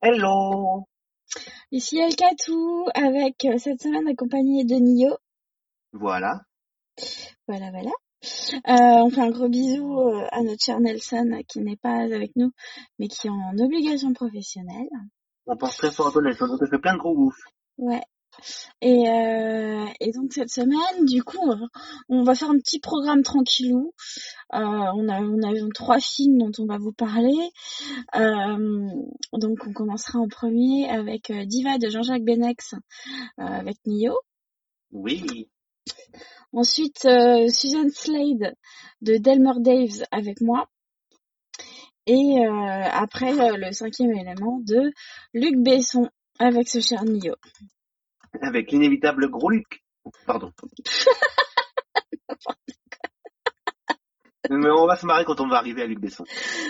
Hello! Ici Elkatou avec cette semaine accompagnée de Nio. Voilà. Voilà. On fait un gros bisou à notre cher Nelson qui n'est pas avec nous mais qui est en obligation professionnelle. On pense très fort à toi, Nelson. On te fait plein de gros ouf. Ouais. Et donc cette semaine, du coup, on va faire un petit programme tranquillou. On a 3 films dont on va vous parler. Donc on commencera en premier avec Diva de Jean-Jacques Benex avec Nio. Oui. Ensuite, Susan Slade de Delmer Daves avec moi. Et après, le 5e élément de Luc Besson avec ce cher Nio. Avec l'inévitable gros Luc. Pardon. Mais on va se marrer quand on va arriver à Luc Besson.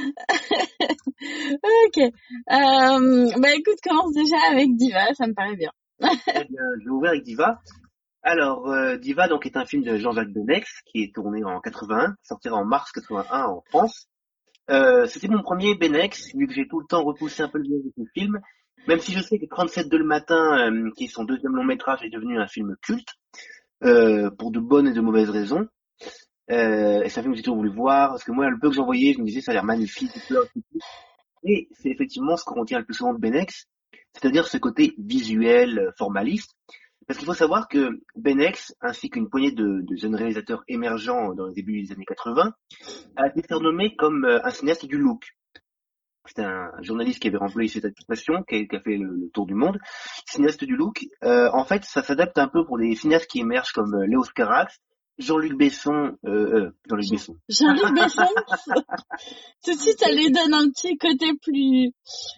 Ok. Écoute, commence déjà avec Diva, ça me paraît bien. Eh bien, je vais ouvrir avec Diva. Alors, Diva donc est un film de Jean-Jacques Benex qui est tourné en 81, sortira en mars 81 en France. C'était mon premier Benex, vu que j'ai tout le temps repoussé un peu le vieux de ce film. Même si je sais que 37 de le matin, qui est son deuxième long métrage, est devenu un film culte, pour de bonnes et de mauvaises raisons. Et c'est un film que j'ai toujours voulu voir, parce que moi, le peu que j'en voyais, je me disais, ça a l'air magnifique, et c'est effectivement ce qu'on retient le plus souvent de Benex, c'est-à-dire ce côté visuel, formaliste. Parce qu'il faut savoir que Benex, ainsi qu'une poignée de jeunes réalisateurs émergents dans le début des années 80, a été surnommé comme un cinéaste du look. C'était un journaliste qui avait employé cette expression, qui a fait le tour du monde. Cinéaste du look, en fait, ça s'adapte un peu pour des cinéastes qui émergent comme Léo Carax, Jean-Luc Besson. Jean-Luc Besson, tout de suite, ça lui donne un petit côté plus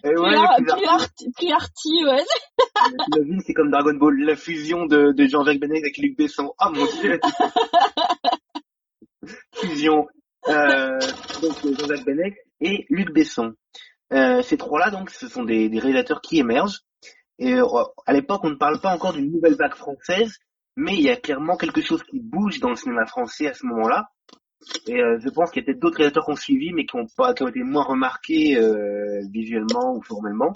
arty, ouais. T'imagines, c'est comme Dragon Ball, la fusion de Jean-Jacques Benet avec Luc Besson. Oh mon dieu! Fusion. Donc Jean-Jacques Benet et Luc Besson. Ces trois-là, donc, ce sont des réalisateurs qui émergent. Et à l'époque, on ne parle pas encore d'une nouvelle vague française, mais il y a clairement quelque chose qui bouge dans le cinéma français à ce moment-là. Et je pense qu'il y a peut-être d'autres réalisateurs qui ont suivi, mais qui ont été moins remarqués visuellement ou formellement.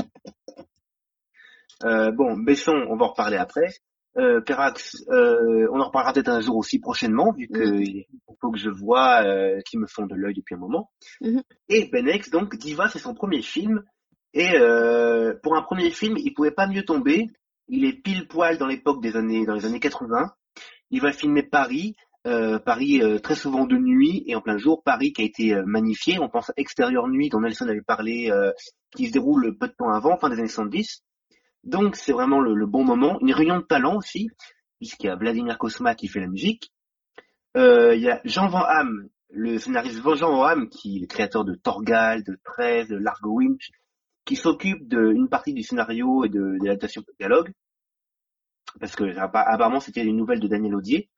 Besson, on va en reparler après. Carax, on en reparlera peut-être un jour aussi prochainement, vu que il faut que je vois qui me font de l'œil depuis un moment. Et Benex, donc Diva, c'est son premier film. Et pour un premier film, il pouvait pas mieux tomber. Il est pile poil dans dans les années 80. Il va filmer Paris, très souvent de nuit et en plein jour. Paris qui a été magnifié. On pense à Extérieur Nuit dont Nelson avait parlé, qui se déroule peu de temps avant, fin des années 70. Donc c'est vraiment le bon moment. Une réunion de talent aussi, puisqu'il y a Vladimir Cosma qui fait la musique. Il y a Jean Van Hamme, le scénariste Jean Van Hamme, qui est le créateur de Torgal, de 13, de Largo Winch, qui s'occupe d'une partie du scénario et de l'adaptation de dialogue, parce que apparemment c'était une nouvelle de Daniel Audier.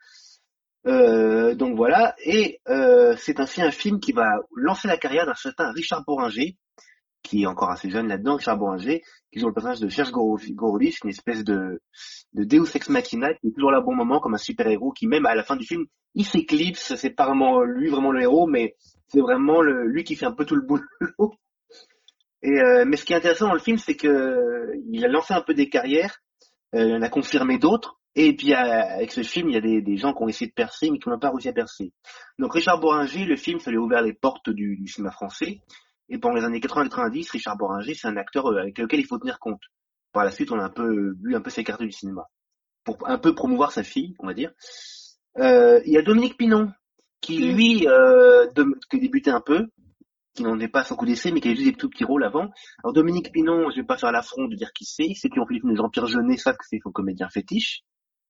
Donc voilà, et c'est ainsi un film qui va lancer la carrière d'un certain Richard Bohringer, qui est encore assez jeune là-dedans, Richard Bohringer, qui joue le personnage de Serge Gorolich, une espèce de Deus Ex Machina, qui est toujours là au bon moment, comme un super-héros, qui même à la fin du film, il s'éclipse, c'est pas vraiment lui vraiment le héros, mais c'est vraiment lui qui fait un peu tout le boulot. Mais ce qui est intéressant dans le film, c'est que il a lancé un peu des carrières, il en a confirmé d'autres, et puis avec ce film, il y a des gens qui ont essayé de percer, mais qui n'ont pas réussi à percer. Donc Richard Bohringer, le film, ça lui a ouvert les portes du cinéma français. Et pendant les années 80-90, Richard Bohringer, c'est un acteur avec lequel il faut tenir compte. Par la suite, on a vu un peu s'écarter du cinéma. Pour un peu promouvoir sa fille, on va dire. Il y a Dominique Pinon, qui lui, qui débutait un peu, qui n'en est pas à son coup d'essai, mais qui a juste des tout petits rôles avant. Alors Dominique Pinon, je vais pas faire l'affront de dire qui c'est. Ceux qui ont fait les films de Jean-Pierre Jeunet savent que c'est son comédien fétiche.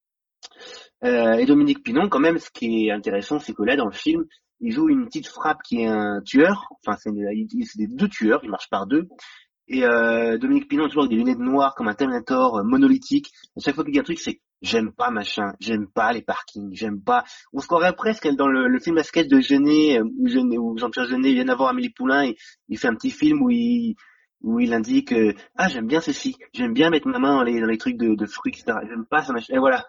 Et Dominique Pinon, quand même, ce qui est intéressant, c'est que là, dans le film, il joue une petite frappe qui est un tueur. Enfin, c'est des deux tueurs, ils marchent par deux. Et Dominique Pinon, toujours avec des lunettes noires, comme un Terminator monolithique. À chaque fois qu'il dit un truc, c'est j'aime pas machin, j'aime pas les parkings, j'aime pas. On se croirait presque dans le film à sketch de Jeunet, où Jean-Pierre Jeunet vient d'avoir Amélie Poulain, et il fait un petit film où il indique j'aime bien ceci, j'aime bien mettre ma main dans les trucs de fruits, etc. J'aime pas ça machin. Et voilà.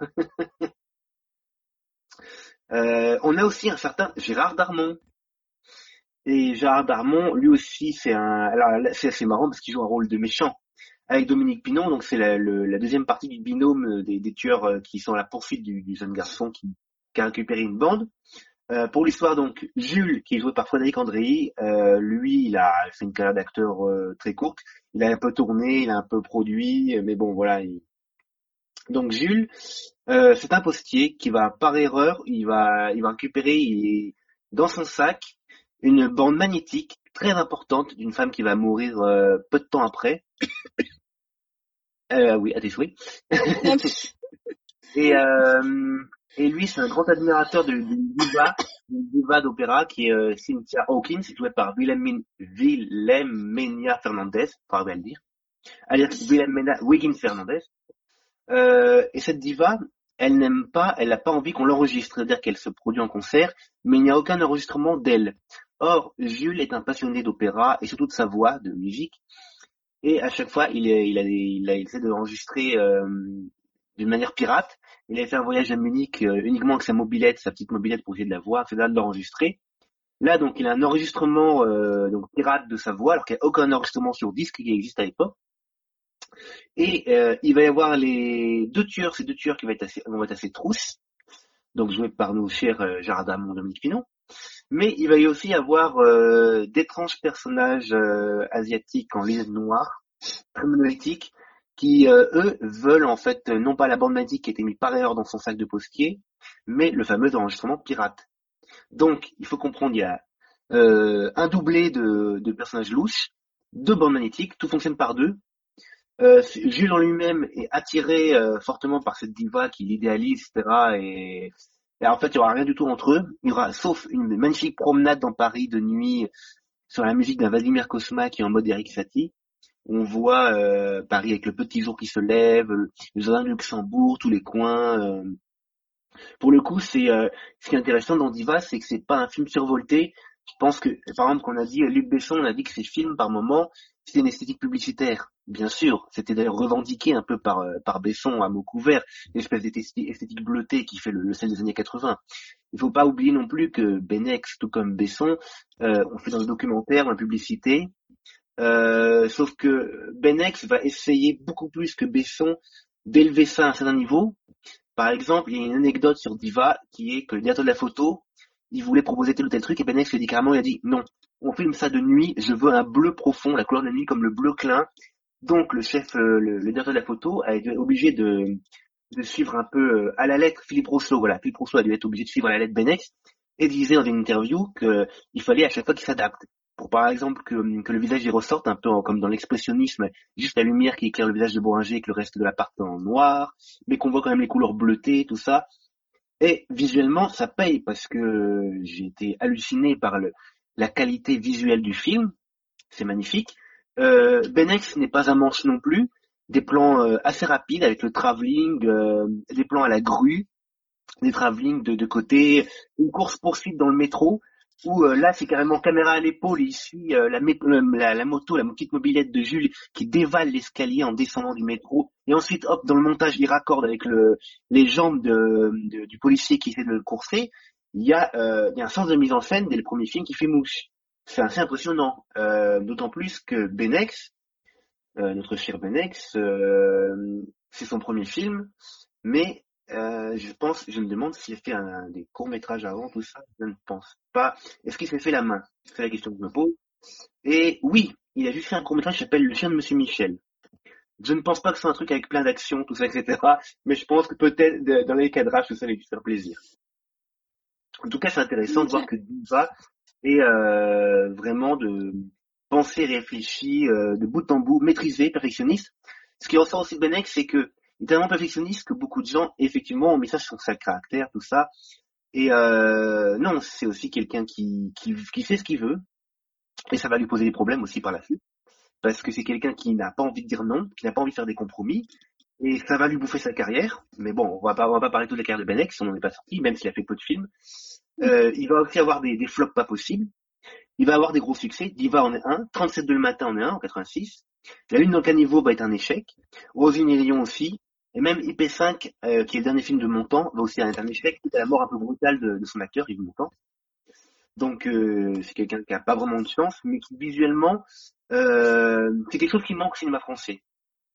On a aussi un certain Gérard Darmon. Et Gérard Darmon, lui aussi, alors c'est assez marrant parce qu'il joue un rôle de méchant. avec Dominique Pinon. Donc c'est la deuxième partie du binôme des tueurs qui sont à la poursuite du jeune garçon qui a récupéré une bande. Pour l'histoire, donc, Jules, qui est joué par Frédéric Andréi, lui, il a fait une carrière d'acteur très courte. Il a un peu tourné, il a un peu produit, mais bon, voilà. Donc Jules, c'est un postier qui va, par erreur, il va récupérer dans son sac une bande magnétique très importante d'une femme qui va mourir peu de temps après. Oui, à tes souhaits. Et lui, c'est un grand admirateur d'une diva d'opéra qui est Cynthia Hawkins, jouée par Wilhelmina Fernandez, pas bien le dire, alias Wilhelmina Wiggins Fernandez. Et cette diva, elle n'a pas envie qu'on l'enregistre, c'est-à-dire qu'elle se produit en concert, mais il n'y a aucun enregistrement d'elle. Or, Jules est un passionné d'opéra et surtout de sa voix, de musique, et à chaque fois, il essaie de l'enregistrer d'une manière pirate. Il a fait un voyage à Munich uniquement avec sa petite mobilette pour essayer de la voir, c'est là de l'enregistrer. Là, donc, il a un enregistrement donc pirate de sa voix, alors qu'il n'y a aucun enregistrement sur disque qui existe à l'époque. Et il va y avoir ces deux tueurs qui vont être assez trousses, donc joués par nos chers Gérard Darmon, Dominique Pinon. Mais il va y aussi avoir d'étranges personnages asiatiques en lunettes noires, très monolithiques, qui eux veulent en fait non pas la bande magnétique qui a été mise par erreur dans son sac de postier, mais le fameux enregistrement pirate. Donc il faut comprendre, il y a un doublé de personnages louches, deux bandes magnétiques, tout fonctionne par deux. Jules en lui-même est attiré fortement par cette diva qui l'idéalise, etc. Et en fait, il n'y aura rien du tout entre eux. Il y aura, sauf une magnifique promenade dans Paris de nuit sur la musique d'un Vladimir Cosma qui est en mode Eric Satie. On voit Paris avec le petit jour qui se lève, le jardin de Luxembourg, tous les coins. Pour le coup, ce qui est intéressant dans Diva, c'est que c'est pas un film survolté. Je pense que, par exemple, qu'on a dit, Luc Besson, on a dit que ces films, par moment, c'était une esthétique publicitaire. Bien sûr, c'était d'ailleurs revendiqué un peu par Besson à mots couverts, l'espèce d'esthétique bleutée qui fait le sel des années 80. Il faut pas oublier non plus que Benex, tout comme Besson, on fait dans le documentaire, dans la publicité. Sauf que Benex va essayer beaucoup plus que Besson d'élever ça à un certain niveau. Par exemple, il y a une anecdote sur Diva qui est que le directeur de la photo, il voulait proposer tel ou tel truc et Benex lui a dit carrément, il a dit non, on filme ça de nuit, je veux un bleu profond, la couleur de la nuit comme le bleu clin. Donc le chef, le directeur de la photo a été obligé de suivre un peu à la lettre Philippe Rousseau. Voilà, Philippe Rousseau a dû être obligé de suivre à la lettre Benex et disait dans une interview qu'il fallait à chaque fois qu'il s'adapte. Pour par exemple que le visage y ressorte un peu comme dans l'expressionnisme, juste la lumière qui éclaire le visage de Bourringer et que le reste de l'appart en noir, mais qu'on voit quand même les couleurs bleutées, tout ça. Et visuellement, ça paye parce que j'ai été halluciné par la qualité visuelle du film. C'est magnifique. Benex n'est pas un manche non plus. Des plans assez rapides avec le travelling, des plans à la grue, des travelling de côté, une course-poursuite dans le métro, où là c'est carrément caméra à l'épaule, il suit la moto, la petite mobilette de Jules qui dévale l'escalier en descendant du métro, et ensuite hop, dans le montage il raccorde avec les jambes du policier qui essaie de le courser. Il y a un sens de mise en scène dès le premier film qui fait mouche. C'est assez impressionnant, d'autant plus que Benex, notre cher Benex, c'est son premier film, mais je me demande s'il a fait des courts-métrages avant, tout ça, je ne pense pas. Est-ce qu'il s'est fait la main? C'est la question que je me pose. Et oui, il a juste fait un court-métrage qui s'appelle Le chien de Monsieur Michel. Je ne pense pas que c'est un truc avec plein d'actions, tout ça, etc. Mais je pense que peut-être dans les cadrages, tout ça va lui faire plaisir. En tout cas, c'est intéressant de voir que Diva est vraiment de pensée réfléchie, de bout en bout, maîtrisé, perfectionniste. Ce qui ressort aussi de Benex, c'est que il est tellement perfectionniste que beaucoup de gens, effectivement, ont mis ça sur sa caractère, tout ça. Et non, c'est aussi quelqu'un qui sait ce qu'il veut, et ça va lui poser des problèmes aussi par la suite, parce que c'est quelqu'un qui n'a pas envie de dire non, qui n'a pas envie de faire des compromis, et ça va lui bouffer sa carrière. Mais bon, on va pas parler de toute la carrière de Benex, on n'en est pas sorti, même s'il a fait peu de films. Il va aussi avoir des flops pas possibles. Il va avoir des gros succès. Diva en est un. 37 de le matin en est un, en 86. La Lune dans le caniveau va être un échec. Rosine et Lion aussi. Et même IP5, qui est le dernier film de Montand, va aussi être un échec, suite à la mort un peu brutale de son acteur, Yves Montand. Donc, c'est quelqu'un qui a pas vraiment de chance, mais qui visuellement, c'est quelque chose qui manque au cinéma français.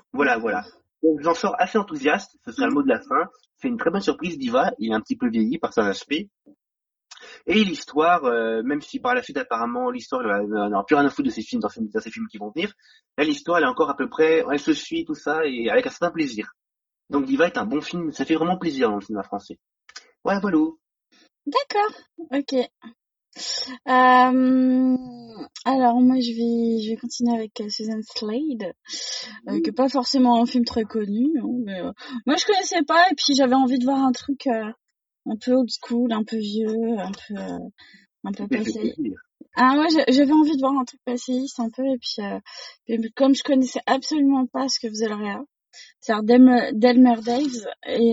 Voilà. Donc j'en sors assez enthousiaste, ce sera le mot de la fin. C'est une très bonne surprise, Diva, il est un petit peu vieilli par son aspect. Et l'histoire, même si par la suite apparemment l'histoire n'a plus rien à foutre de ces films, dans ces films qui vont venir, là l'histoire elle est encore à peu près, elle se suit tout ça et avec un certain plaisir. Donc Diva est un bon film, ça fait vraiment plaisir dans le cinéma français. Ouais, voilà. D'accord, ok. Alors moi je vais continuer avec Susan Slade, qui est pas forcément un film très connu, hein, mais moi je connaissais pas et puis j'avais envie de voir un truc un peu old school, un peu vieux, un peu passé. Ah ouais, j'avais envie de voir un truc passéiste un peu et puis comme je connaissais absolument pas ce que faisait le réa, c'est-à-dire Delmer Daves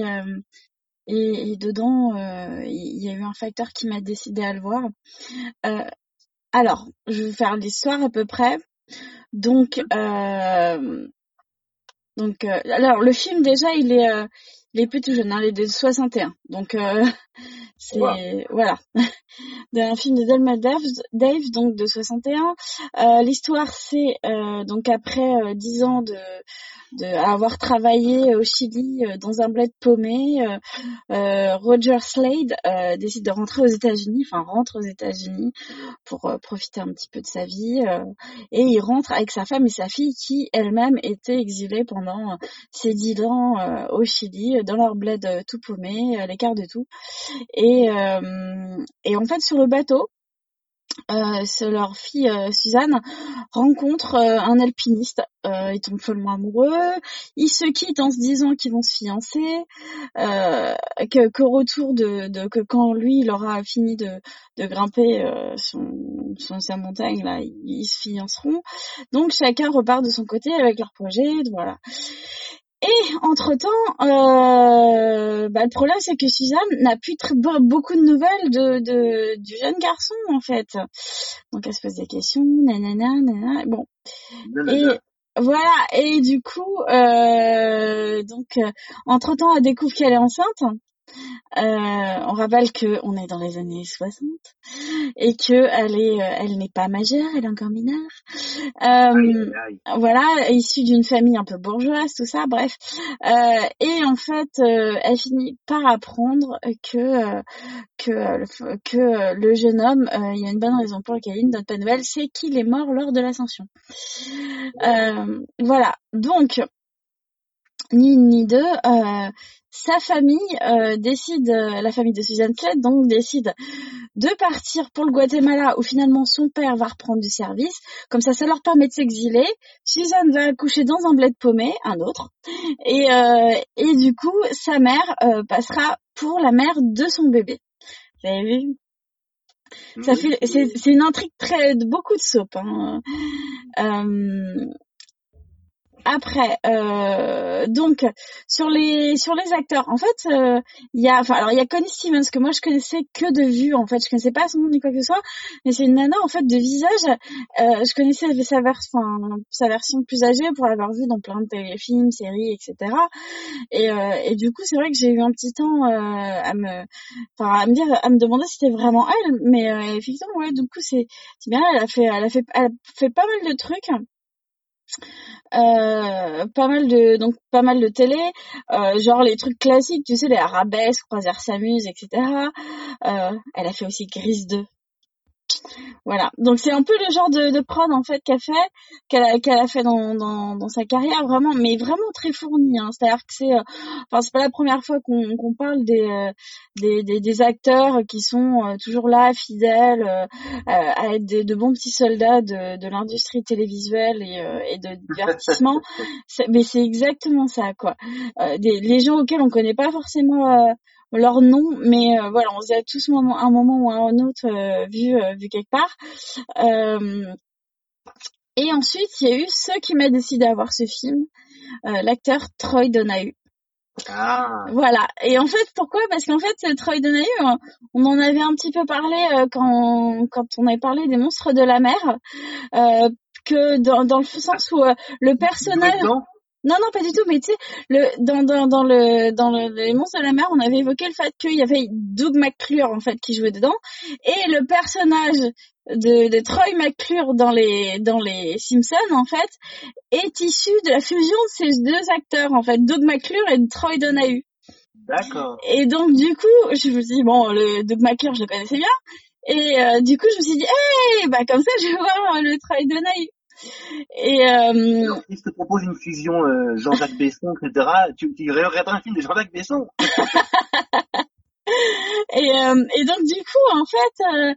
et dedans il y a eu un facteur qui m'a décidé à le voir. Alors, je vais faire l'histoire à peu près. Donc, alors le film déjà, il est plus tout jeune, hein, il est de 61. Donc, c'est voilà, d'un film de Delmer Dave, donc de 61. L'histoire, c'est donc après 10 ans de avoir travaillé au Chili dans un bled paumé, Roger Slade décide de rentre aux États-Unis pour profiter un petit peu de sa vie, et il rentre avec sa femme et sa fille qui elle-même étaient exilées pendant ces 10 ans au Chili, dans leur bled tout paumé, à l'écart de tout. Et en fait sur le bateau, leur fille Suzanne rencontre un alpiniste, ils tombent follement amoureux, ils se quittent en se disant qu'ils vont se fiancer, qu'au retour que quand lui il aura fini de grimper sa montagne là, ils se fianceront. Donc chacun repart de son côté avec leur projet, voilà. Et entre-temps, le problème c'est que Suzanne n'a plus beaucoup de nouvelles du jeune garçon en fait. Donc elle se pose des questions, nanana. Bon. Et voilà. Et du coup, entre-temps, elle découvre qu'elle est enceinte. On rappelle que on est dans les années 60 et que elle n'est pas majeure, elle est encore mineure. Voilà, issue d'une famille un peu bourgeoise, tout ça, bref. Et en fait, elle finit par apprendre que le jeune homme, il y a une bonne raison pour laquelle il ne donne pas de nouvelles, c'est qu'il est mort lors de l'ascension. Voilà. Donc, ni une ni deux, sa famille décide, la famille de Susan Slade, donc décide de partir pour le Guatemala où finalement son père va reprendre du service. Comme ça leur permet de s'exiler. Suzanne va accoucher dans un bled paumé, un autre. Et du coup, sa mère passera pour la mère de son bébé. Vous avez vu ? Ça fait, c'est une intrigue beaucoup de soap, hein. Après, donc sur les acteurs, en fait, il y a Connie Stevens que moi je connaissais que de vue, en fait, je connaissais pas son nom ni quoi que ce soit, mais c'est une nana en fait de visage. Je connaissais sa version plus âgée pour l'avoir vue dans plein de téléfilms, séries, etc. Et du coup, c'est vrai que j'ai eu un petit temps à me demander si c'était vraiment elle, mais effectivement, ouais, du coup c'est bien, elle a fait pas mal de trucs. Pas mal de télé, genre les trucs classiques, tu sais, les arabesques, Croisière s'amuse, etc. Elle a fait aussi Grise 2. Voilà. Donc c'est un peu le genre de prod en fait qu'elle a fait dans sa carrière, vraiment, mais vraiment très fournie, hein. C'est-à-dire que c'est pas la première fois qu'on parle des acteurs qui sont toujours là, fidèles, à être de bons petits soldats de l'industrie télévisuelle et de divertissement. Mais c'est exactement ça, quoi. Les gens auxquels on connaît pas forcément leur nom, mais voilà, on se a tous un moment ou un autre vu quelque part. Et ensuite, il y a eu ceux qui m'a décidé à voir ce film, l'acteur Troy Donahue. Voilà. Et en fait, pourquoi ? Parce qu'en fait, Troy Donahue, on en avait un petit peu parlé quand on avait parlé des monstres de la mer, que dans le sens où le personnage... Non, pas du tout, mais tu sais, les Monstres de la Mer, on avait évoqué le fait qu'il y avait Doug McClure, en fait, qui jouait dedans, et le personnage de Troy McClure dans les Simpsons, en fait, est issu de la fusion de ces deux acteurs, en fait, Doug McClure et Troy Donahue. D'accord. Et donc, du coup, je me suis dit, bon, le Doug McClure, je le connaissais bien, et du coup, je me suis dit, hey, bah comme ça, je vais voir le Troy Donahue. Et alors, si je te propose une fusion Jean-Jacques Besson, etc., tu regarderas un film de Jean-Jacques Besson. Et donc du coup en fait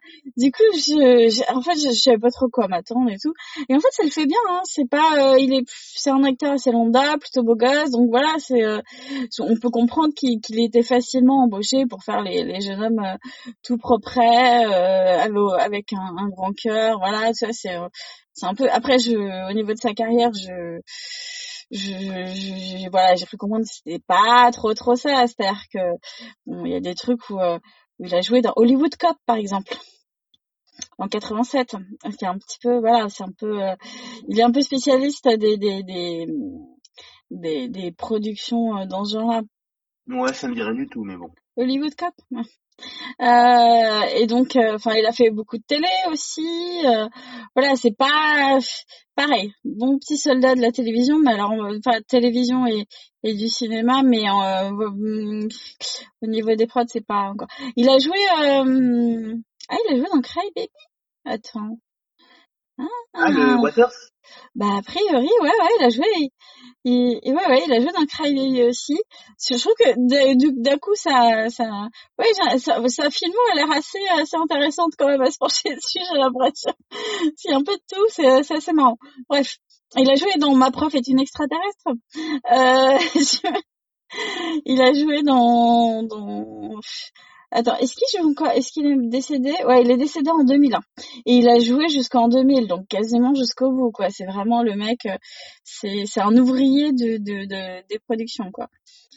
je savais pas trop quoi m'attendre et tout, et en fait ça le fait bien, hein. C'est pas c'est un acteur assez lambda, plutôt beau gosse, donc voilà, on peut comprendre qu'il était facilement embauché pour faire les jeunes hommes tout propres, avec un grand cœur, voilà, tu vois, c'est un peu, après au niveau de sa carrière, voilà, j'ai cru comprendre que c'était pas trop ça, c'est-à-dire que bon, il y a des trucs où il a joué dans Hollywood Cop, par exemple, en 87. C'est un petit peu, voilà, il est un peu spécialiste des productions dans ce genre-là. Ouais, ça me dit rien du tout, mais bon. Hollywood Cop. Et donc, il a fait beaucoup de télé aussi. Voilà, c'est pas pareil. Bon petit soldat de la télévision, mais alors, télévision et du cinéma, mais au niveau des prods, c'est pas encore. Il a joué dans Cry Baby. Attends. Le Waters? Bah, a priori, ouais, il a joué. Il a joué dans Cry Baby aussi. Je trouve que d'un coup, sa filmo a l'air assez intéressante quand même à se pencher dessus, j'ai l'impression. C'est un peu de tout, c'est assez marrant. Bref. Il a joué dans Ma prof est une extraterrestre. Il a joué dans Attends, est-ce qu'il est décédé? Ouais, il est décédé en 2001. Et il a joué jusqu'en 2000, donc quasiment jusqu'au bout, quoi. C'est vraiment le mec, c'est un ouvrier des productions, quoi.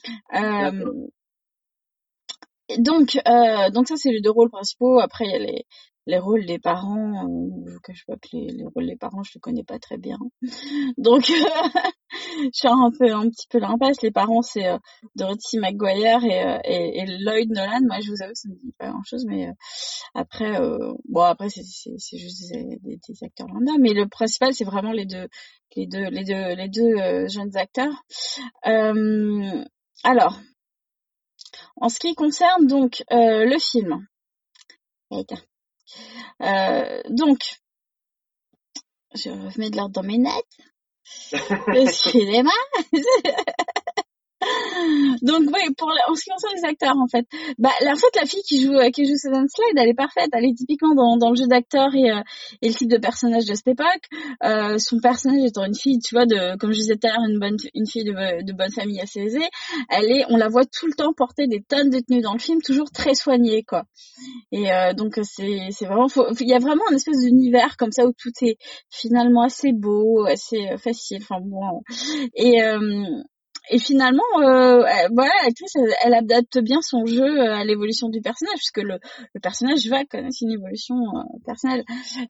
Donc ça, c'est les deux rôles principaux. Après, il y a les rôles des parents, que je vois que les rôles des parents, je les connais pas très bien. Donc, je suis un petit peu l'impasse. Les parents, c'est Dorothy McGuire et Lloyd Nolan. Moi, je vous avoue, ça me dit pas grand-chose, mais après, c'est juste des acteurs lambda. Mais le principal, c'est vraiment les deux jeunes acteurs. Alors, en ce qui concerne donc le film. Donc, je remets de l'ordre dans mes notes. Excusez-moi. Donc oui, en ce qui concerne les acteurs, en fait, la fille qui joue Susan Slade, elle est parfaite. Elle est typiquement dans le jeu d'acteur et le type de personnage de cette époque. Son personnage étant une fille, tu vois, comme je disais tout à l'heure, une fille de bonne famille assez aisée. On la voit tout le temps porter des tonnes de tenues dans le film, toujours très soignée, quoi. Et donc c'est vraiment, il y a vraiment un espèce d'univers comme ça où tout est finalement assez beau, assez facile. Enfin bon. Et finalement, voilà, l'actrice, elle adapte bien son jeu à l'évolution du personnage, puisque le personnage va connaître une évolution personnelle.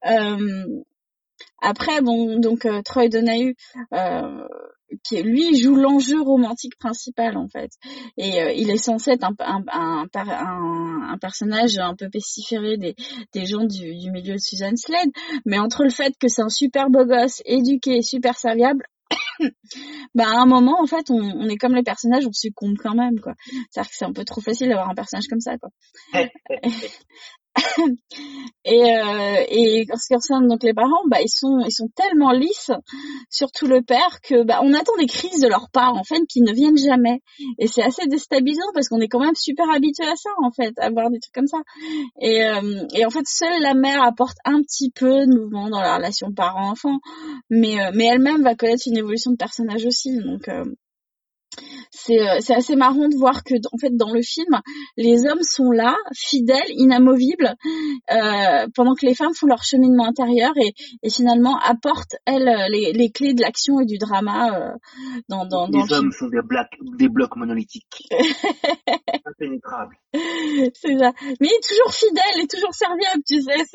Après, bon, donc Troy Donahue, qui lui joue l'enjeu romantique principal, en fait, et il est censé être un personnage un peu pestiféré des gens du milieu de Susan Slade, mais entre le fait que c'est un super beau gosse, éduqué, super serviable, à un moment, en fait, on est comme les personnages, on succombe quand même, quoi. C'est-à-dire que c'est un peu trop facile d'avoir un personnage comme ça, quoi. Et en ce qui concerne donc les parents, ils sont tellement lisses, surtout le père, que on attend des crises de leurs parents, en fait, qui ne viennent jamais. Et c'est assez déstabilisant parce qu'on est quand même super habitué à ça, en fait, à voir des trucs comme ça. Et en fait, seule la mère apporte un petit peu de mouvement dans la relation parent-enfant, mais elle-même va connaître une évolution de personnage aussi, donc c'est assez marrant de voir que en fait dans le film les hommes sont là fidèles inamovibles pendant que les femmes font leur cheminement intérieur et finalement apportent elles les clés de l'action et du drama dans le Les film. hommes sont des blocs monolithiques. Impénétrables. C'est ça, mais toujours fidèle et toujours serviable, tu sais,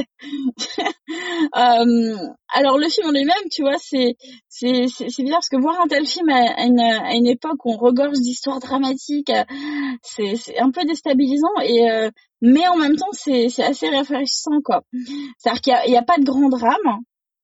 alors le film en lui-même, tu vois, c'est bizarre parce que voir un tel film à une époque où on regorge d'histoires dramatiques, c'est un peu déstabilisant mais en même temps c'est assez rafraîchissant quoi. C'est-à-dire qu'il y a pas de grand drame.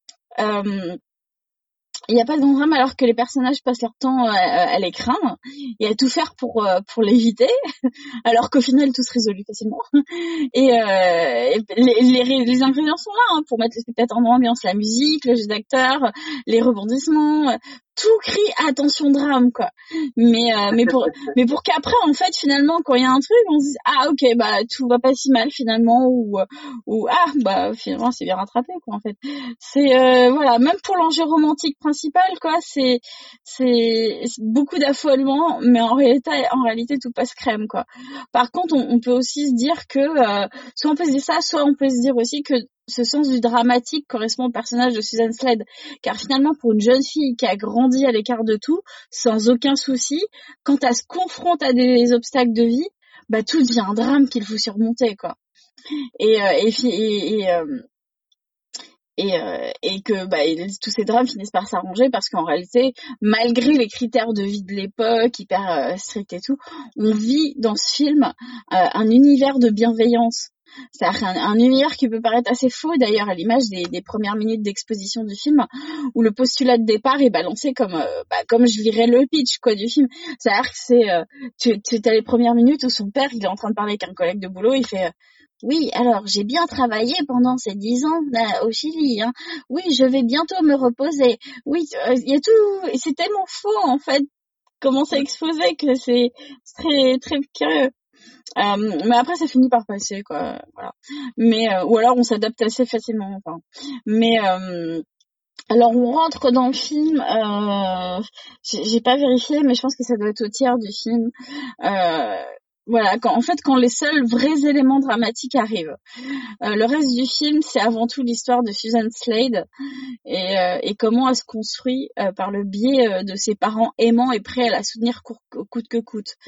Il n'y a pas de grand drame alors que les personnages passent leur temps à les craindre et à tout faire pour l'éviter, alors qu'au final tout se résout facilement. Et les ingrédients sont là pour mettre les spectateurs dans l'ambiance, la musique, le jeu d'acteur, les rebondissements, tout crie attention drame quoi. Mais pour qu'après en fait finalement quand il y a un truc on se dise ah ok bah tout va pas si mal finalement ou ah bah finalement c'est bien rattrapé quoi en fait. C'est voilà, même pour l'enjeu romantique principal quoi, c'est beaucoup d'affolement mais en réalité tout passe crème quoi. Par contre on peut aussi se dire que soit on peut se dire ça, soit on peut se dire aussi que ce sens du dramatique correspond au personnage de Susan Slade, car finalement pour une jeune fille qui a grandi à l'écart de tout, sans aucun souci, quand elle se confronte à des obstacles de vie, bah tout devient un drame qu'il faut surmonter quoi. Et que bah tous ces drames finissent par s'arranger parce qu'en réalité malgré les critères de vie de l'époque hyper stricts et tout, on vit dans ce film un univers de bienveillance. C'est-à-dire un univers qui peut paraître assez faux d'ailleurs à l'image des premières minutes d'exposition du film où le postulat de départ est balancé comme je lirais le pitch quoi du film. C'est-à-dire que tu as les premières minutes où son père il est en train de parler avec un collègue de boulot, il fait oui, alors j'ai bien travaillé pendant ces 10 ans au Chili. Hein. Oui, je vais bientôt me reposer. Oui, il y a tout. Et c'est tellement faux en fait. Comment c'est exposé que c'est très très curieux. Mais après ça finit par passer quoi. Voilà. Mais ou alors on s'adapte assez facilement. Enfin. Mais alors on rentre dans le film. J'ai pas vérifié, mais je pense que ça doit être au tiers du film. Voilà, quand les seuls vrais éléments dramatiques arrivent. Le reste du film, c'est avant tout l'histoire de Susan Slade et comment elle se construit par le biais de ses parents aimants et prêts à la soutenir coûte que coûte.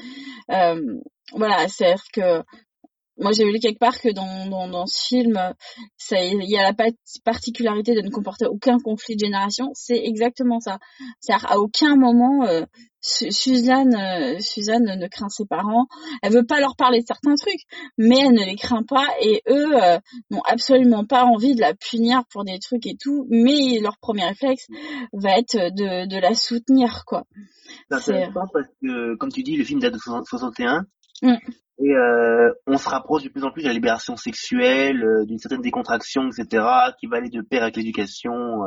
Voilà, c'est-à-dire que moi j'ai lu quelque part que dans ce film, il y a la particularité de ne comporter aucun conflit de génération. C'est exactement ça. C'est-à-dire à aucun moment Suzanne ne craint ses parents. Elle veut pas leur parler de certains trucs, mais elle ne les craint pas et eux n'ont absolument pas envie de la punir pour des trucs et tout. Mais leur premier réflexe va être de la soutenir quoi. C'est intéressant parce que, comme tu dis, le film date de 61. Et on se rapproche de plus en plus de la libération sexuelle, d'une certaine décontraction, etc., qui va aller de pair avec l'éducation.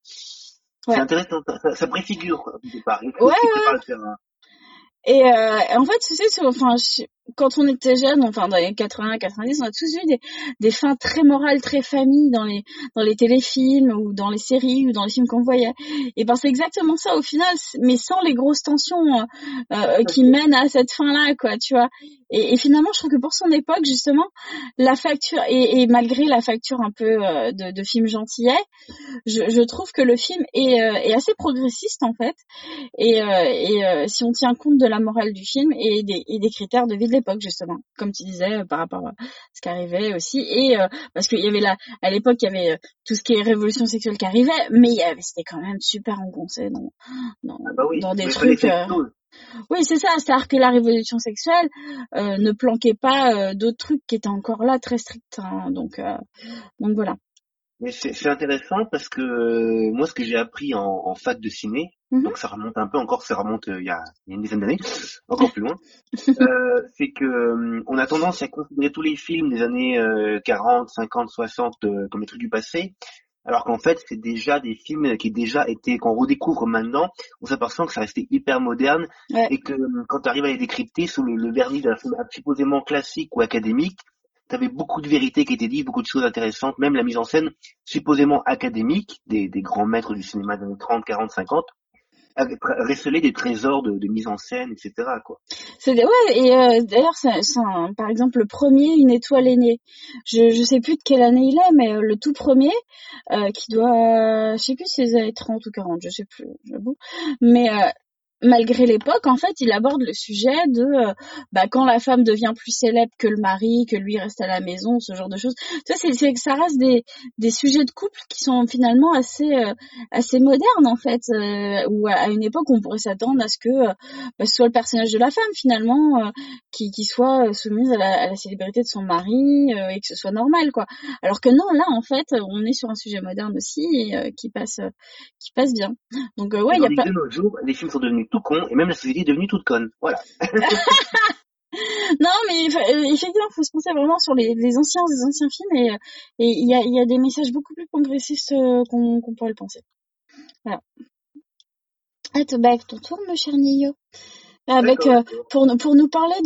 C'est intéressant, ça préfigure quoi, quelque part. Une chose qui prépare le terrain. Et en fait, tu sais, quand on était jeune, enfin dans les 80, 90, on a tous eu des fins très morales, très familles dans les téléfilms ou dans les séries ou dans les films qu'on voyait. Et ben c'est exactement ça au final, mais sans les grosses tensions qui mènent à cette fin-là, quoi, tu vois. Et finalement, je trouve que pour son époque, justement, la facture et malgré la facture un peu de film gentillet, je trouve que le film est assez progressiste en fait. Et si on tient compte de la morale du film et des critères de vie de l'époque justement, comme tu disais par rapport à ce qui arrivait aussi et parce qu'il y avait à l'époque il y avait tout ce qui est révolution sexuelle qui arrivait, mais c'était quand même super engoncé dans des trucs. Oui, c'est ça, c'est-à-dire que la révolution sexuelle ne planquait pas d'autres trucs qui étaient encore là très stricts, hein, donc voilà. Mais c'est intéressant parce que moi, ce que j'ai appris en fac de ciné, donc ça remonte un peu encore, il y a une dizaine d'années, encore plus loin, c'est que on a tendance à considérer tous les films des années 40, 50, 60 comme des trucs du passé, alors qu'en fait, c'est déjà des films qui qu'on redécouvre maintenant, on s'aperçoit que ça restait hyper moderne et que quand tu arrives à les décrypter sous le vernis d'un film supposément classique ou académique, t'avais beaucoup de vérités qui étaient dites, beaucoup de choses intéressantes, même la mise en scène supposément académique des grands maîtres du cinéma des années 30, 40, 50. receler des trésors de mise en scène, etc., quoi. Et d'ailleurs, par exemple, le premier, Une étoile est née. Je sais plus de quelle année il est, mais le tout premier, qui doit, je sais plus si c'est les années 30 ou 40, je sais plus, j'avoue. Mais malgré l'époque, en fait, il aborde le sujet de quand la femme devient plus célèbre que le mari, que lui reste à la maison, ce genre de choses. Tu vois, c'est que ça reste des sujets de couple qui sont finalement assez modernes, en fait, où à une époque on pourrait s'attendre à ce que ce soit le personnage de la femme finalement qui soit soumise à la célébrité de son mari et que ce soit normal, quoi. Alors que non, là en fait, on est sur un sujet moderne aussi et qui passe bien. Donc ouais, il y a Tandis que de nos jours, les films sont devenus tout cons et même la société est devenue toute conne. Voilà. Non, mais effectivement, il faut se penser vraiment sur les anciens films et il y a des messages beaucoup plus progressistes qu'on pourrait le penser. Voilà. Avec ton tour, mon cher Nio. Pour nous parler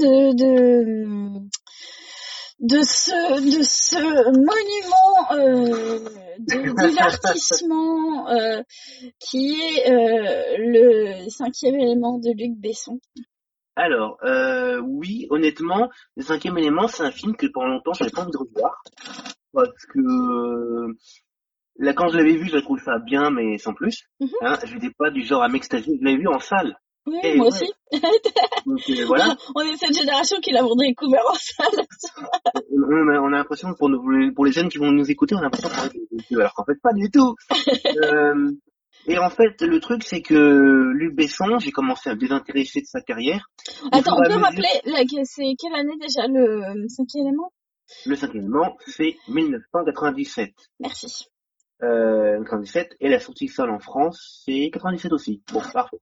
de ce monument de divertissement qui est le 5e élément de Luc Besson. Alors, oui, honnêtement, Le 5e élément, c'est un film que pendant longtemps, j'avais pas envie de revoir. Parce que, là, quand je l'avais vu, je trouvé ça bien, mais sans plus. Hein, j'étais pas du genre à m'extasier. Je l'avais vu en salle. Oui, moi aussi. Donc, voilà. On est cette génération qui l'a découvert en salle. On a l'impression, pour les jeunes qui vont nous écouter, on a l'impression qu'on est alors qu'en fait, pas du tout. Et en fait, le truc, c'est que Luc Besson, j'ai commencé à me désintéresser de sa carrière. Attends, on peut rappeler, c'est quelle année déjà le 5e élément? Le 5e élément, c'est 1997. Merci. 97, et la sortie salle en France, c'est 97 aussi. Bon, parfait.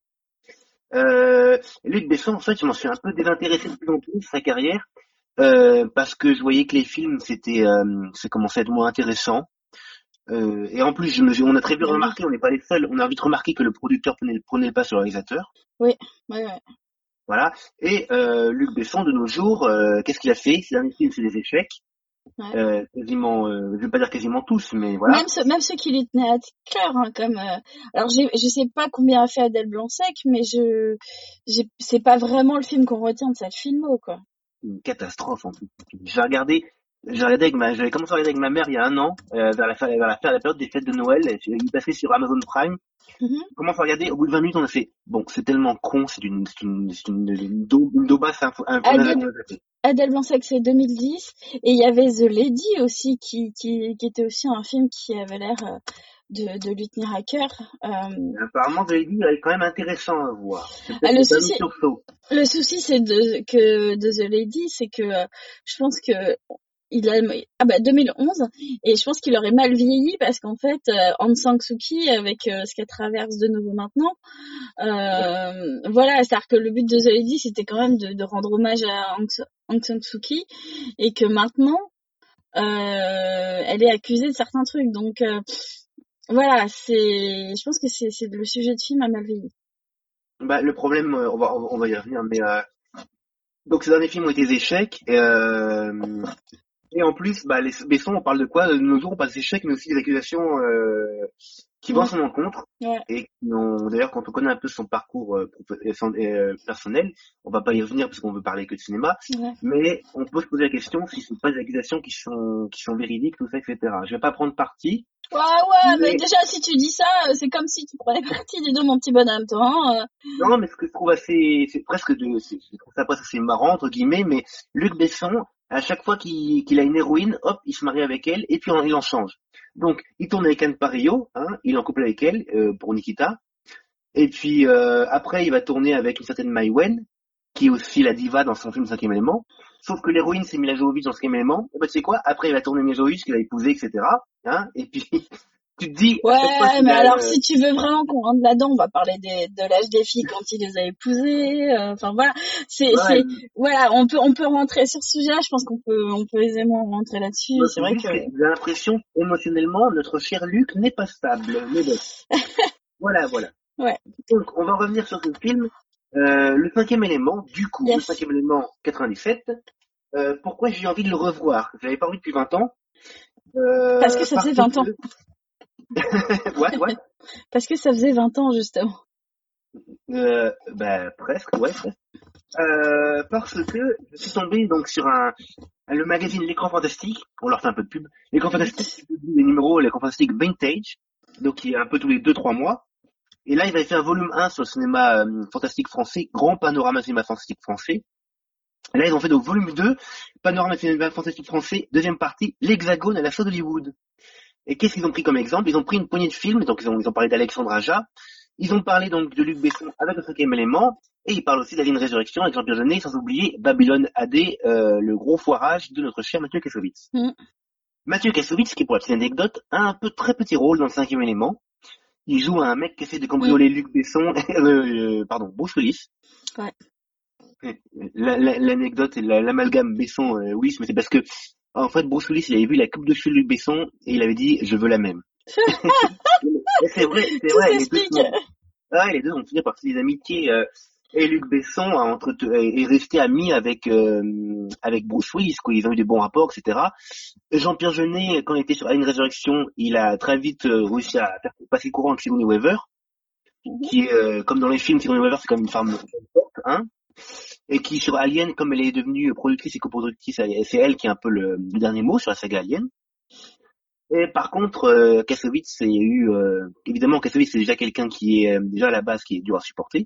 Luc Besson, en fait, je m'en suis un peu désintéressé de plus en plus de sa carrière, parce que je voyais que les films, ça commençait à être moins intéressant. Et en plus, on a très vite remarqué, on n'est pas les seuls, on a vite remarqué que le producteur prenait le pas sur le réalisateur. Oui. Voilà. Et Luc Besson, de nos jours, qu'est-ce qu'il a fait? Ses derniers films, c'est des échecs. Quasiment, je vais pas dire quasiment tous, mais voilà. Même ceux qui lui tenaient à cœur, hein, comme. Alors, je sais pas combien a fait Adèle Blanc-Sec, mais c'est pas vraiment le film qu'on retient de cette filmo, quoi. Une catastrophe en plus. J'avais commencé à regarder avec ma mère il y a un an, vers la période des fêtes de Noël. Il passait sur Amazon Prime. On commence à regarder, au bout de 20 minutes, on a fait, bon, c'est tellement con, c'est une daubasse Adèle Blanc-Sec, c'est 2010. Et il y avait The Lady aussi, qui était aussi un film qui avait l'air de lui tenir à cœur. Apparemment, The Lady est quand même intéressant à voir. Le souci, c'est que de The Lady, c'est que je pense que il a 2011, et je pense qu'il aurait mal vieilli parce qu'en fait Aung San Suu Kyi, avec ce qu'elle traverse de nouveau maintenant, voilà, c'est-à-dire que le but de The Lady, c'était quand même de rendre hommage à Aung San Suu Kyi, et que maintenant elle est accusée de certains trucs, donc voilà, je pense que c'est le sujet de film a mal vieilli. Le problème, on va y revenir, mais donc ces derniers films ont été des échecs, et en plus, les Besson, on parle de quoi? De nos jours, on parle d'échecs, mais aussi des accusations qui vont à son encontre, et qui ont, d'ailleurs, quand on connaît un peu son parcours personnel, on va pas y revenir parce qu'on veut parler que de cinéma, mais on peut se poser la question si ce sont pas des accusations qui sont véridiques, tout ça, etc. Je vais pas prendre parti. Mais déjà, si tu dis ça, c'est comme si tu prenais parti, dis donc, mon petit bonhomme, toi, hein. Non, mais ce que je trouve je trouve ça presque assez marrant, entre guillemets, mais Luc Besson, à chaque fois qu'il a une héroïne, hop, il se marie avec elle, et puis il en change. Donc, il tourne avec Anne Parillo, hein, il est en couple avec elle, pour Nikita. Et puis, après, il va tourner avec une certaine Mai Wen, qui est aussi la diva dans son film 5e élément. Sauf que l'héroïne, c'est Mila Jovovich dans 5e élément. Et tu sais quoi? Après, il va tourner Mila Jovovich, qu'il a épousé, etc. Hein, et puis, tu te dis... Ouais, mais alors, si tu veux vraiment qu'on rentre là-dedans, on va parler de l'âge des filles quand il les a épousées. Enfin, voilà. Voilà, on peut rentrer sur ce sujet. Je pense qu'on peut aisément rentrer là-dessus. C'est vrai que... J'ai l'impression, émotionnellement, notre cher Luc n'est pas stable. Mais bon. Voilà. Ouais. Donc, on va revenir sur ce film. Le 5e élément, du coup, le 5e élément 97. Pourquoi j'ai envie de le revoir? Je l'avais pas vu depuis 20 ans. Parce que ça faisait 20 ans. Ouais. Parce que ça faisait 20 ans, justement. Presque, ouais, presque. Parce que je suis tombé donc sur le magazine L'Écran Fantastique, on leur fait un peu de pub. L'Écran Fantastique qui publie les numéros, L'Écran Fantastique Vintage, donc qui est un peu tous les 2-3 mois. Et là, il va faire un volume 1 sur le cinéma fantastique français, grand panorama cinéma fantastique français. Et là, ils ont fait donc volume 2, panorama cinéma fantastique français, deuxième partie, l'Hexagone à la sauce d'Hollywood. Et qu'est-ce qu'ils ont pris comme exemple? Ils ont pris une poignée de films, donc ils ont parlé d'Alexandre Aja, ils ont parlé donc de Luc Besson avec le cinquième élément, et ils parlent aussi d'Alien Résurrection avec Jean-Pierre Jeunet, sans oublier Babylone AD, le gros foirage de notre cher Mathieu Kassovitz. Mathieu Kassovitz, qui pour la petite anecdote, a un peu très petit rôle dans le cinquième élément. Il joue un mec qui essaie de cambrioler Luc Besson, Bruce Willis. Ouais. L'anecdote et l'amalgame Besson-Willis, mais c'est parce que en fait Bruce Willis il avait vu la coupe de cheveux de Luc Besson et il avait dit je veux la même. C'est vrai, les deux ont fini par faire des amitiés. Et Luc Besson est resté ami avec Bruce Willis, quoi. Ils ont eu des bons rapports, etc. Jean-Pierre Jeunet, quand il était sur Alien Resurrection, il a très vite réussi à faire passer courant avec Sigourney Weaver, qui est comme dans les films, Sigourney Weaver c'est comme une femme forte, hein. Et qui sur Alien, comme elle est devenue productrice et coproductrice, c'est elle qui a un peu le dernier mot sur la saga Alien. Et par contre, Kassovitz, il y a eu évidemment Kassovitz c'est déjà quelqu'un qui est déjà à la base qui est dur à supporter.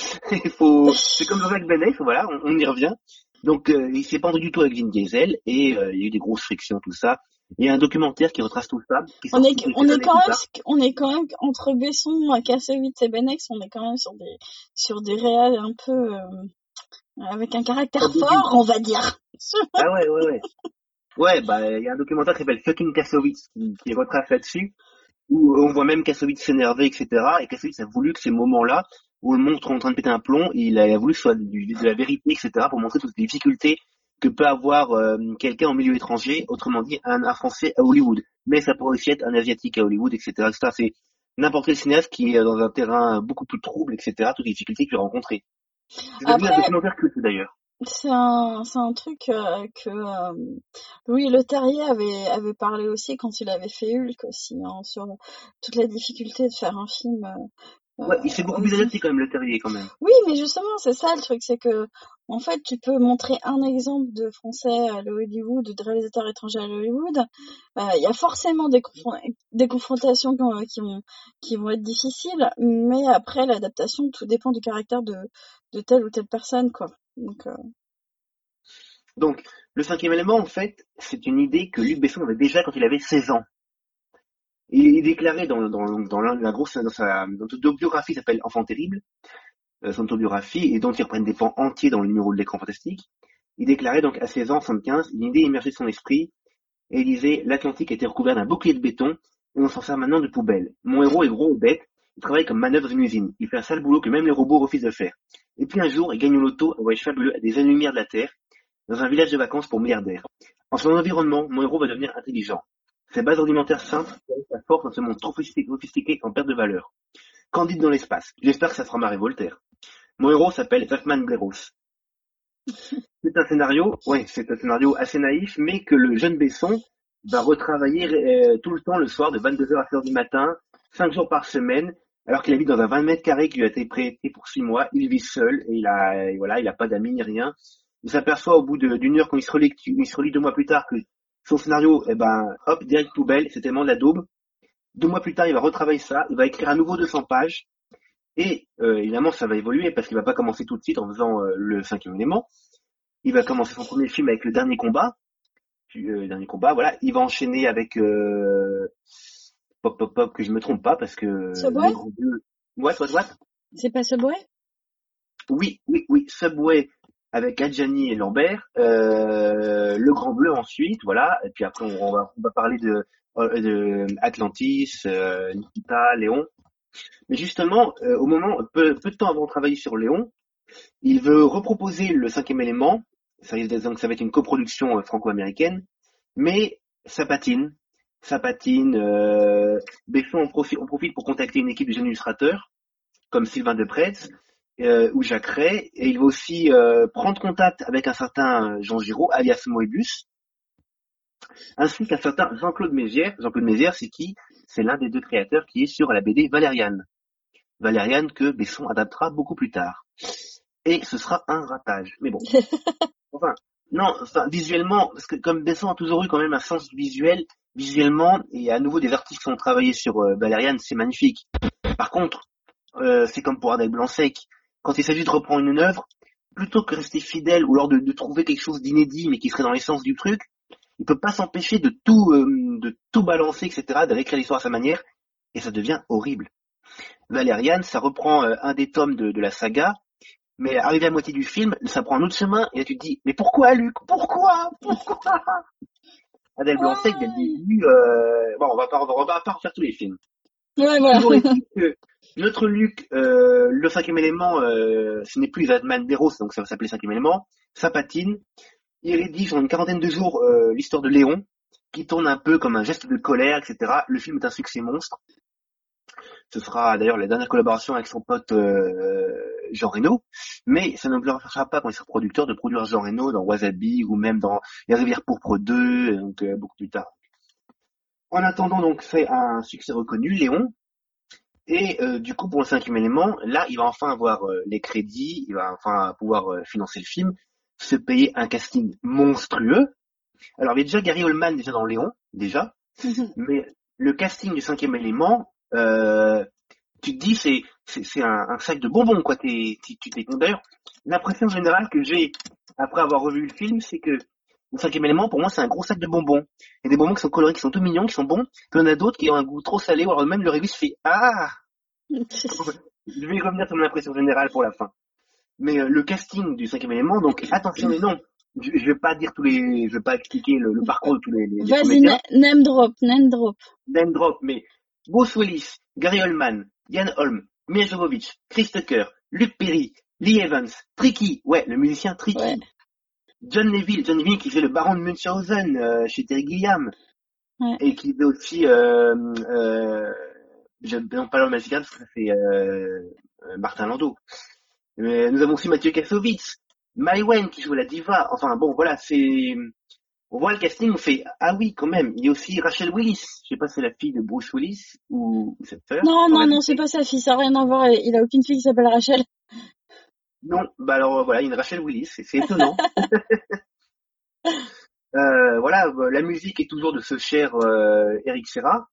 C'est comme Jacques Benet, voilà, on y revient. Donc il s'est pas entendu du tout avec Vin Diesel et il y a eu des grosses frictions, tout ça. Il y a un documentaire qui retrace tout ça. On est quand même entre Besson, Kassovitz et Benex, on est quand même sur des réals un peu avec un caractère fort, on va dire. Ah ouais. Ouais, il y a un documentaire qui s'appelle Fucking Kassovitz qui retrace là-dessus, où on voit même Kassovitz s'énerver, etc. Et Kassovitz a voulu que ces moments-là, où on le montre en train de péter un plomb, il a voulu que ce soit de la vérité, etc., pour montrer toutes les difficultés que peut avoir quelqu'un en milieu étranger, autrement dit un Français à Hollywood. Mais ça pourrait aussi être un Asiatique à Hollywood, etc. C'est n'importe quel cinéaste qui est dans un terrain beaucoup plus trouble, etc., toutes les difficultés qu'il a rencontrées. C'est devenu un documentaire culte d'ailleurs. C'est un truc que Louis Leterrier avait parlé aussi quand il avait fait Hulk aussi, hein, sur toute la difficulté de faire un film. Ouais, il s'est beaucoup plus adapté quand même, Leterrier, quand même. Oui, mais justement, c'est ça le truc, c'est que en fait, tu peux montrer un exemple de Français à Hollywood, de réalisateurs étrangers à Hollywood. Il y a forcément des confrontations qui vont être difficiles, mais après l'adaptation, tout dépend du caractère de telle ou telle personne, quoi. Donc, le cinquième élément, en fait, c'est une idée que Luc Besson avait déjà quand il avait 16 ans. Et il déclarait dans sa autobiographie, s'appelle Enfant terrible, son autobiographie, et dont il reprenne des pans entiers dans le numéro de l'Écran Fantastique. Il déclarait donc à 16 ans, 75, une idée émergeait de son esprit, et il disait, l'Atlantique était recouvert d'un bouclier de béton, et on s'en sert maintenant de poubelle. Mon héros est gros et bête, il travaille comme manœuvre dans une usine. Il fait un sale boulot que même les robots refusent de faire. Et puis un jour, il gagne au loto, un voyage fabuleux à des années-lumière de la Terre, dans un village de vacances pour milliardaires. En son environnement, mon héros va devenir intelligent. Ses bases rudimentaires simples, sa force dans ce monde trop sophistiqué en perte de valeur. Candide dans l'espace. J'espère que ça fera marrer Voltaire. Mon héros s'appelle Zachman Bleros. C'est un scénario assez naïf, mais que le jeune Besson va retravailler tout le temps le soir de 22h à 6h du matin, 5 jours par semaine, alors qu'il habite dans un 20 mètres carrés qui lui a été prêté pour 6 mois. Il vit seul et il a pas d'amis ni rien. Il s'aperçoit au bout d'une heure quand il se relit 2 mois plus tard que son scénario, hop, direct poubelle, c'est tellement de la daube. 2 mois plus tard, il va retravailler ça, il va écrire à nouveau 200 pages. Et évidemment, ça va évoluer parce qu'il va pas commencer tout de suite en faisant le cinquième élément. Il va commencer son premier film avec le dernier combat. Voilà. Il va enchaîner avec Pop, que je me trompe pas parce que Subway. What? C'est pas Subway? Oui, Subway avec Adjani et Lambert, Le Grand Bleu ensuite, voilà. Et puis après on va parler de Atlantis, Nikita, Léon. Mais justement, au moment peu de temps avant de travailler sur Léon, il veut reproposer le cinquième élément. Ça va être une coproduction franco-américaine, mais ça patine. Besson en profite pour contacter une équipe de jeunes illustrateurs comme Sylvain Despretz ou Jacques Rey, et il va aussi prendre contact avec un certain Jean Giraud, alias Moebius, ainsi qu'un certain Jean-Claude Mézières. Jean-Claude Mézières, c'est qui? C'est l'un des deux créateurs qui est sur la BD Valériane. Valérian que Besson adaptera beaucoup plus tard. Et ce sera un ratage. Mais bon. Enfin, non, enfin, visuellement, parce que comme Besson a toujours eu quand même un sens visuel, visuellement, et à nouveau des artistes qui ont travaillé sur Valérian, c'est magnifique. Par contre, c'est comme pour Adèle Blanc-Sec, quand il s'agit de reprendre une œuvre, plutôt que rester fidèle ou alors de trouver quelque chose d'inédit mais qui serait dans l'essence du truc, il peut pas s'empêcher de tout balancer, etc., de réécrire l'histoire à sa manière, et ça devient horrible. Valérian, ça reprend un des tomes de la saga, mais arrivé à moitié du film, ça prend un autre chemin, et là tu te dis, mais pourquoi Luc? Pourquoi Adèle Blanc-Sec, dès le début, bon, on va pas refaire tous les films. Ouais, voilà. Toujours est-il que notre Luc, le cinquième élément, ce n'est plus Batman Beros, donc ça va s'appeler cinquième élément, ça patine. Il rédige en une quarantaine de jours l'histoire de Léon, qui tourne un peu comme un geste de colère, etc. Le film est un succès monstre. Ce sera d'ailleurs la dernière collaboration avec son pote Jean Reno, mais ça ne l'empêchera pas quand il sera producteur de produire Jean Reno dans Wasabi ou même dans Les Rivières Pourpres 2, donc beaucoup plus tard. En attendant, donc, c'est un succès reconnu, Léon. Et du coup, pour le cinquième élément, là, il va enfin avoir les crédits, il va enfin pouvoir financer le film, se payer un casting monstrueux. Alors, il y a déjà Gary Oldman déjà dans Léon, déjà, mais le casting du cinquième élément, tu te dis c'est un sac de bonbons, quoi. Tu t'es d'ailleurs, l'impression générale que j'ai après avoir revu le film, c'est que le cinquième élément, pour moi, c'est un gros sac de bonbons. Il y a des bonbons qui sont colorés, qui sont tout mignons, qui sont bons. Puis il y en a d'autres qui ont un goût trop salé, ou alors même le réglisse fait ah. Je vais revenir sur mon impression générale pour la fin. Mais le casting du cinquième élément, donc attention mais non, je vais pas dire je vais pas expliquer le parcours de tous les Vas-y, comédiens. name drop. Name drop, mais Bruce Willis, Gary Oldman, Ian Holm, Mia Jovovich, Chris Tucker, Luke Perry, Lee Evans, Tricky, ouais, le musicien Tricky, ouais. John Neville qui fait le baron de Munchausen chez Terry Gilliam, ouais. Et qui fait aussi non pas l'homme magical parce que ça fait Martin Landau. Mais nous avons aussi Mathieu Kassovitz, Mai Wen qui joue la diva. Enfin bon, voilà, on voit le casting, on fait ah oui quand même. Il y a aussi Rachel Willis. Je sais pas si c'est la fille de Bruce Willis ou cette sœur. Non, c'est pas sa fille. Ça n'a rien à voir. Il a aucune fille qui s'appelle Rachel. Non, bah alors voilà, il y a une Rachel Willis. C'est étonnant. Voilà, la musique est toujours de ce cher Eric Serra.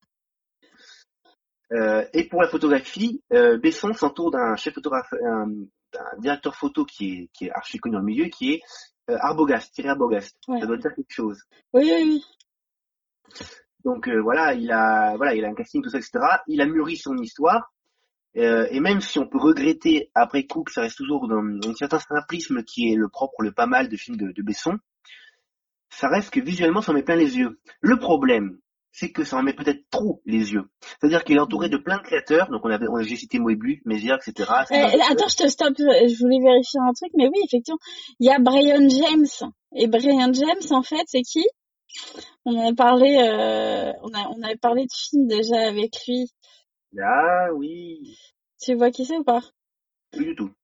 Et pour la photographie, Besson s'entoure d'un chef photographe, d'un directeur photo qui est archi connu dans le milieu, qui est Thierry Arbogast. Ouais. Ça doit dire quelque chose. Oui. Donc voilà, il a un casting, tout ça, etc. Il a mûri son histoire. Et même si on peut regretter après coup que ça reste toujours dans un certain simplisme qui est le pas mal de films de Besson, ça reste que visuellement ça en met plein les yeux. Le problème, c'est que ça en met peut-être trop les yeux. C'est-à-dire qu'il est entouré de plein de créateurs, donc j'ai cité Moebius, Mézières, etc. Attends, je te stoppe, je voulais vérifier un truc, mais oui, effectivement, il y a Brian James. Et Brian James, en fait, c'est qui? On avait parlé de films déjà avec lui. Ah oui. Tu vois qui c'est ou pas? Plus du tout.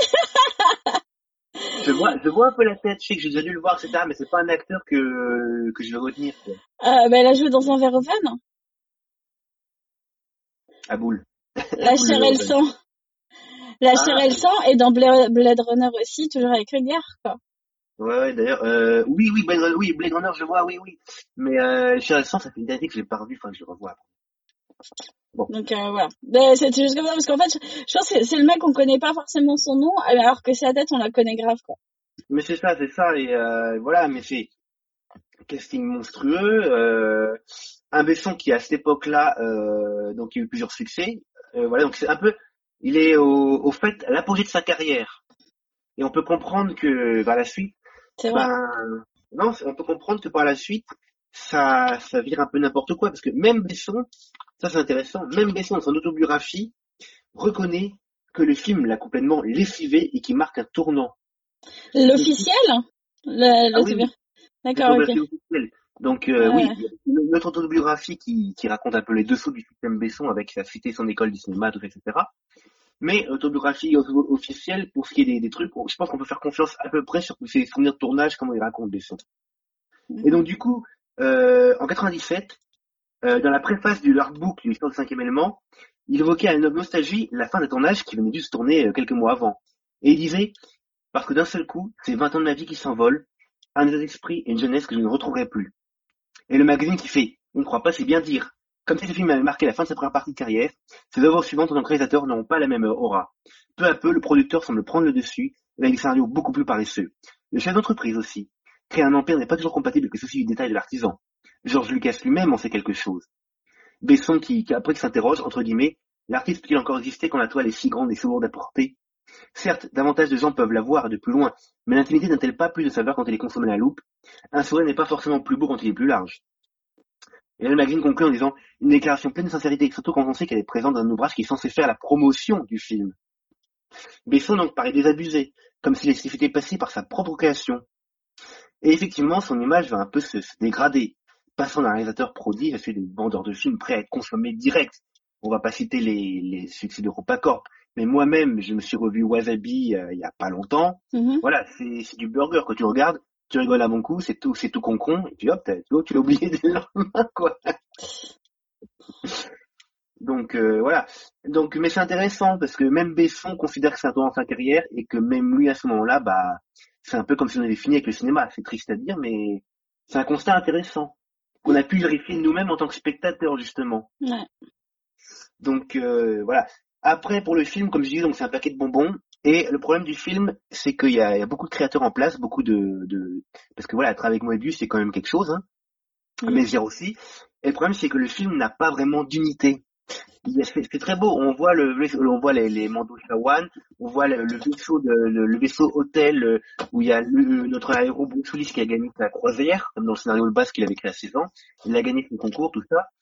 Je vois un peu la tête, je sais que j'ai déjà dû le voir, etc., mais c'est pas un acteur que je vais retenir, quoi. Elle a joué dans un Verhoeven. À boule. La chair et le sang. La chair et le sang, et dans Blade Runner aussi, toujours avec Rugger, quoi. Ouais, d'ailleurs, oui, Blade Runner, je vois, oui. Mais chair et le sang, ça fait une année que je l'ai pas revu, enfin, que je le revois. Bon. Donc voilà. C'est juste comme ça, parce qu'en fait, je pense que c'est le mec, on connaît pas forcément son nom, alors que sa tête, on la connaît grave, quoi. Mais c'est ça, et voilà, mais c'est casting monstrueux, un Besson qui à cette époque-là, donc il y a eu plusieurs succès, voilà, donc c'est un peu, il est au fait à l'apogée de sa carrière, et on peut comprendre que par la suite, on peut comprendre que par la suite, ça vire un peu n'importe quoi, parce que même Besson, ça c'est intéressant, même Besson dans son autobiographie reconnaît que le film l'a complètement lessivé et qui marque un tournant. L'officiel? Oui. D'accord, ok. Donc oui, notre autobiographie qui raconte un peu les dessous du système Besson avec sa cité, son école du cinéma, tout, etc. Mais autobiographie officielle, pour ce qui est des trucs, je pense qu'on peut faire confiance à peu près sur ses souvenirs de tournage, comment il raconte Besson. Et donc du coup, en 97, dans la préface du l'artbook de l'histoire du cinquième élément, il évoquait à une nostalgie la fin d'un tournage qui venait juste se tourner quelques mois avant. Et il disait, parce que d'un seul coup, c'est 20 ans de ma vie qui s'envolent, un état d'esprit et une jeunesse que je ne retrouverai plus. Et le magazine qui fait, on ne croit pas, c'est bien dire. Comme si ce film avait marqué la fin de sa première partie de carrière, ses œuvres suivantes en tant que réalisateur n'auront pas la même aura. Peu à peu, le producteur semble prendre le dessus, avec des scénarios beaucoup plus paresseux. Le chef d'entreprise aussi. Créer un empire n'est pas toujours compatible avec le souci du détail de l'artisan. George Lucas lui-même en sait quelque chose. Besson qui après s'interroge, entre guillemets, l'artiste peut-il encore exister quand la toile est si grande et si lourde à porter? Certes, davantage de gens peuvent la voir de plus loin, mais l'intimité n'a-t-elle pas plus de saveur quand elle est consommée à la loupe? Un sourire n'est pas forcément plus beau quand il est plus large. Et là, le magazine conclut en disant une déclaration pleine de sincérité, surtout quand on sait qu'elle est présente dans un ouvrage qui est censé faire la promotion du film. Besson donc paraît désabusé, comme s'il s'était fait passer par sa propre création. Et effectivement, son image va un peu se dégrader, passant d'un réalisateur prodige à celui des vendeurs de films prêts à être consommés direct. On va pas citer les succès d'EuropaCorp, mais moi-même, je me suis revu Wasabi il y a pas longtemps. Voilà, c'est du burger que tu regardes, tu rigoles à mon coup, c'est tout con, et puis hop, tu l'as oublié dès le lendemain, quoi. Donc voilà. Donc, mais c'est intéressant parce que même Besson considère que c'est un tournant de sa carrière et que même lui à ce moment-là, bah, c'est un peu comme si on avait fini avec le cinéma. C'est triste à dire, mais c'est un constat intéressant qu'on a pu vérifier nous-mêmes en tant que spectateurs justement. Ouais. Donc voilà. Après pour le film, comme je dis, donc c'est un paquet de bonbons. Et le problème du film, c'est qu'il y a beaucoup de créateurs en place, beaucoup de parce que voilà, travailler avec Moebius, c'est quand même quelque chose, hein. Mézières aussi. Et le problème, c'est que le film n'a pas vraiment d'unité. C'est très beau. On voit les Mando Shawan, on voit le vaisseau hôtel où il y a notre héros Bruce Willis qui a gagné sa croisière, comme dans le scénario Le Basque qu'il avait créé à 16 ans. Il a gagné son concours, tout ça.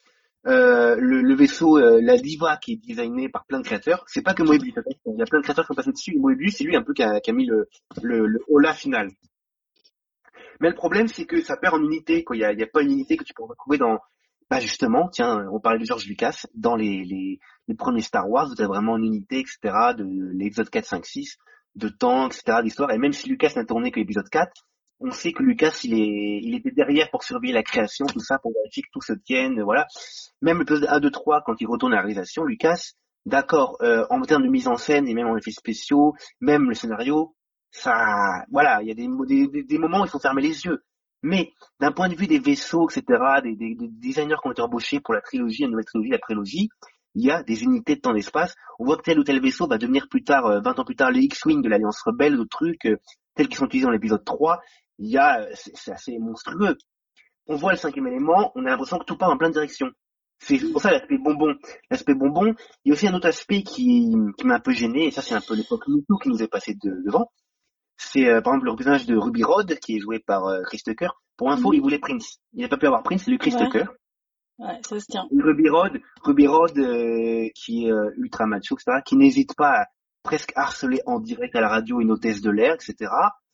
Le vaisseau, la Diva qui est designé par plein de créateurs. C'est pas que Moebius. Il y a plein de créateurs qui sont passés dessus. Et Moebius, c'est lui un peu qui a mis le holà final. Mais le problème, c'est que ça perd en unité, quoi. Il y a pas une unité que tu peux retrouver dans, bah justement, tiens, on parlait de George Lucas, dans les premiers Star Wars, vous avez vraiment une unité, etc., de l'épisode 4, 5, 6, de temps, etc., d'histoire. Et même si Lucas n'a tourné que l'épisode 4, on sait que Lucas, il était derrière pour surveiller la création, tout ça, pour vérifier que tout se tienne, voilà. Même l'épisode 1, 2, 3, quand il retourne à la réalisation, Lucas, d'accord, en termes de mise en scène et même en effets spéciaux, même le scénario, ça, voilà, il y a des moments où il faut fermer les yeux. Mais d'un point de vue des vaisseaux, etc., des designers qui ont été embauchés pour la trilogie, la nouvelle trilogie, la prélogie, il y a des unités de temps d'espace. On voit que tel ou tel vaisseau va devenir plus tard, 20 ans plus tard, les X-Wing de l'Alliance Rebelle, d'autres trucs, tels qu'ils sont utilisés dans l'épisode 3. Il y a, c'est assez monstrueux. On voit le cinquième élément, on a l'impression que tout part en plein de directions. C'est pour ça l'aspect bonbon. L'aspect bonbon, il y a aussi un autre aspect qui m'a un peu gêné, et ça c'est un peu l'époque MeToo qui nous est passé devant. C'est par exemple le personnage de Ruby Rhod qui est joué par Chris Tucker. Pour info, il voulait Prince. Il n'a pas pu avoir Prince, c'est lui Chris Tucker. Ouais, ça se tient. Et Ruby Rhod qui est ultra macho, etc., qui n'hésite pas à presque harceler en direct à la radio une hôtesse de l'air, etc.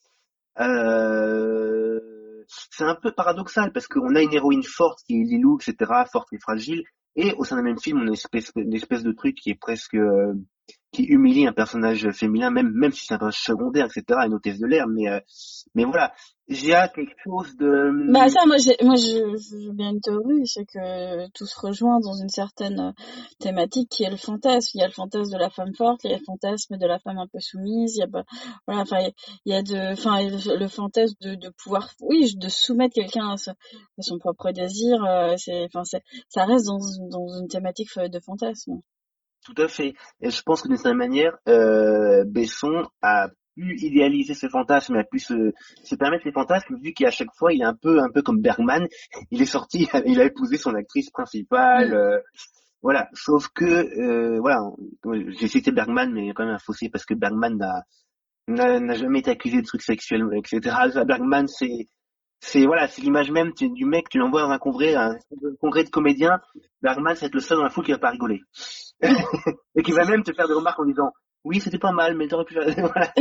C'est un peu paradoxal parce qu'on a une héroïne forte qui est Lilou, etc., forte et fragile, et au sein d'un même film, on a une espèce de truc qui est presque qui humilie un personnage féminin, même si c'est un personnage secondaire, etc., une hôtesse de l'air, mais voilà, j'ai quelque chose de... Bah ça, moi j'ai bien une théorie, c'est que tout se rejoint dans une certaine thématique qui est le fantasme. Il y a le fantasme de la femme forte, il y a le fantasme de la femme un peu soumise, il y a voilà, enfin il y a le fantasme de pouvoir, oui, de soumettre quelqu'un à son propre désir. Ça reste dans une thématique de fantasme. Tout à fait. Et je pense que d'une certaine manière, Besson a pu idéaliser ce fantasme, a pu se permettre les fantasmes, vu qu'à chaque fois, il est un peu comme Bergman. Il est sorti, il a épousé son actrice principale. Voilà. Sauf que, voilà, j'ai cité Bergman, mais il y a quand même un fossé parce que Bergman n'a jamais été accusé de trucs sexuels, etc. Bergman, c'est voilà, c'est l'image même du mec, tu l'envoies dans un congrès de comédiens, Bergman, c'est être le seul dans la foule qui va pas rigoler. Et qui va même te faire des remarques en disant oui, c'était pas mal, mais t'aurais pu faire...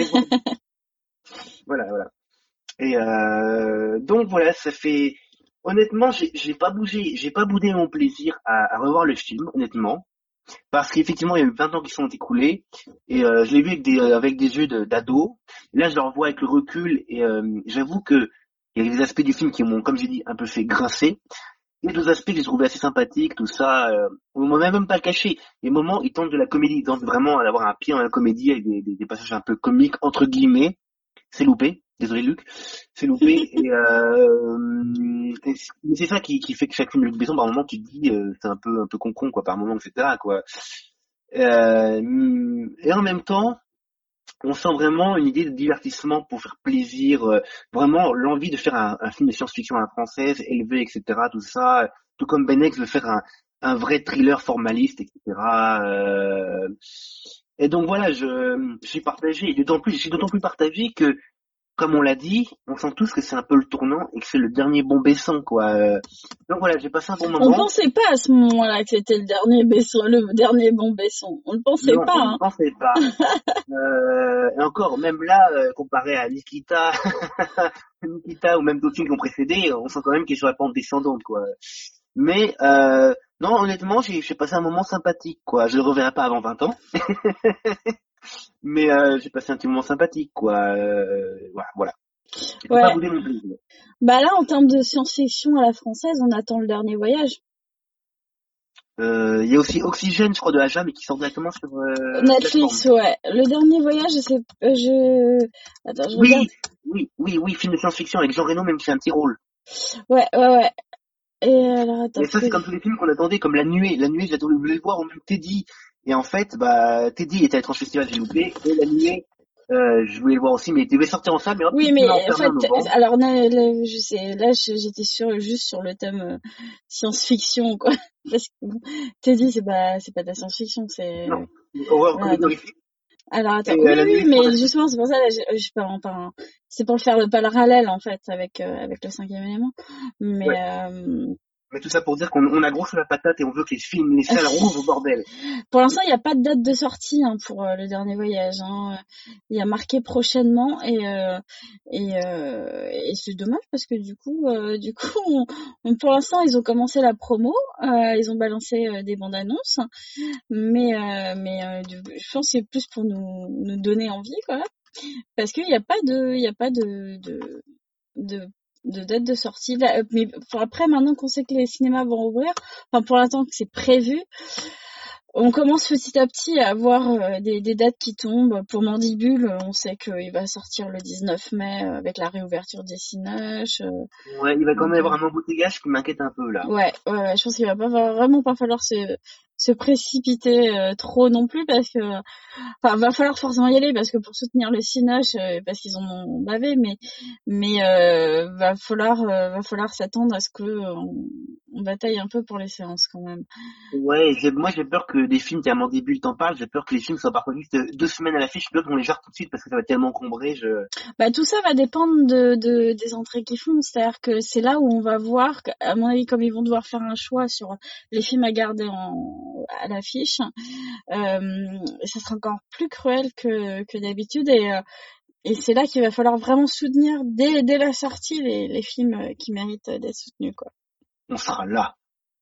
voilà. Et donc voilà, ça fait... Honnêtement, j'ai pas boudé mon plaisir à revoir le film, honnêtement. Parce qu'effectivement, il y a eu 20 ans qui sont écoulés, et je l'ai vu avec des yeux d'ado. Là, je le revois avec le recul, et j'avoue que il y a des aspects du film qui m'ont, comme j'ai dit, un peu fait grincer. les deux aspects que j'ai trouvé assez sympathiques, tout ça, on m'a même pas le caché. Les moments, ils tentent de la comédie, ils tentent vraiment d'avoir un pied dans la comédie avec des passages un peu comiques, entre guillemets. C'est loupé. Désolé Luc, c'est loupé mais c'est ça qui fait que chaque film de Luc Besson par moment tu te dis c'est un peu con quoi par moment etc quoi. Et en même temps on sent vraiment une idée de divertissement pour faire plaisir, vraiment l'envie de faire un film de science-fiction à la française, élevé, etc. Tout ça, tout comme Ben X veut faire un vrai thriller formaliste, etc. Et donc voilà, je suis partagé, et je suis d'autant plus partagé que, comme on l'a dit, on sent tous que c'est un peu le tournant et que c'est le dernier bon Besson, quoi. Donc voilà, j'ai passé un bon moment. On pensait pas à ce moment-là que c'était le dernier Besson, le dernier bon Besson. On ne pensait Non, pas, on hein. ne pensait pas. Et encore, même là, comparé à Nikita, Nikita ou même d'autres films qui ont précédé, on sent quand même qu'il est sur la pente descendante, quoi. Mais non, honnêtement, j'ai passé un moment sympathique, quoi. Je le reverrai pas avant 20 ans, mais j'ai passé un petit moment sympathique, quoi. Voilà. Je peux Ouais. pas bouder mon plaisir. Bah là, en termes de science-fiction à la française, on attend le dernier voyage. Il y a aussi Oxygène, je crois, de Aja, mais qui sort directement sur Netflix, plateforme. ouais. Le dernier voyage, attends, je regarde. Oui, film de science-fiction avec Jean Reno, même qui fait un petit rôle. Ouais. Et alors, attends, Et ça, c'est comme tous les films qu'on attendait, comme La Nuée. La Nuée, je voulais le voir, ou même Teddy. Et en fait, Teddy était à l'étrange festival, j'ai loupé. Et La Nuée, je voulais le voir aussi, mais il devait sortir en salle, mais hop, oui, il mais m'a en enfermé fait, en novembre. alors je sais, là, j'étais juste sur le thème science-fiction, quoi. Parce que bon, Teddy, c'est pas de la science-fiction, c'est Non, horreur, voilà, comédie donc. horrifique. Alors Et attends, oui, La oui, Nuée, c'est mais fantastique. justement, c'est pour ça, là, je pas, enfin, c'est pour faire le parallèle en fait avec le cinquième élément, mais Ouais. Mais tout ça pour dire qu'on a gros sur la patate et on veut que les salles rouvrent au bordel. pour l'instant, il n'y a pas de date de sortie hein, pour le dernier voyage. Hein. Il y a marqué prochainement et c'est dommage parce que du coup, pour l'instant, ils ont commencé la promo, ils ont balancé des bandes annonces, je pense que c'est plus pour nous donner envie, quoi, parce qu'il n'y a pas de date de sortie. Là, mais après, maintenant qu'on sait que les cinémas vont ouvrir, enfin pour l'instant que c'est prévu, on commence petit à petit à avoir des dates qui tombent. Pour Mandibule, on sait qu'il va sortir le 19 mai avec la réouverture des Cinoches. Ouais, il va quand Donc, même y avoir un embouteillage qui m'inquiète un peu, là. ouais, je pense qu'il vraiment pas falloir se précipiter trop non plus parce que, enfin, va falloir forcément y aller parce que pour soutenir le Cinoche, parce qu'ils en ont bavé, mais va falloir s'attendre à ce que on bataille un peu pour les séances quand même. Ouais, moi j'ai peur que des films, t'es à mon début, t'en parles, j'ai peur que les films soient parfois juste 2 semaines à l'affiche, j'ai peur qu'on les gère tout de suite parce que ça va tellement encombrer, Bah tout ça va dépendre des entrées qu'ils font, c'est-à-dire que c'est là où on va voir, à mon avis, comme ils vont devoir faire un choix sur les films à garder à l'affiche, ça sera encore plus cruel que d'habitude et c'est là qu'il va falloir vraiment soutenir dès la sortie les films qui méritent d'être soutenus, quoi. on sera là.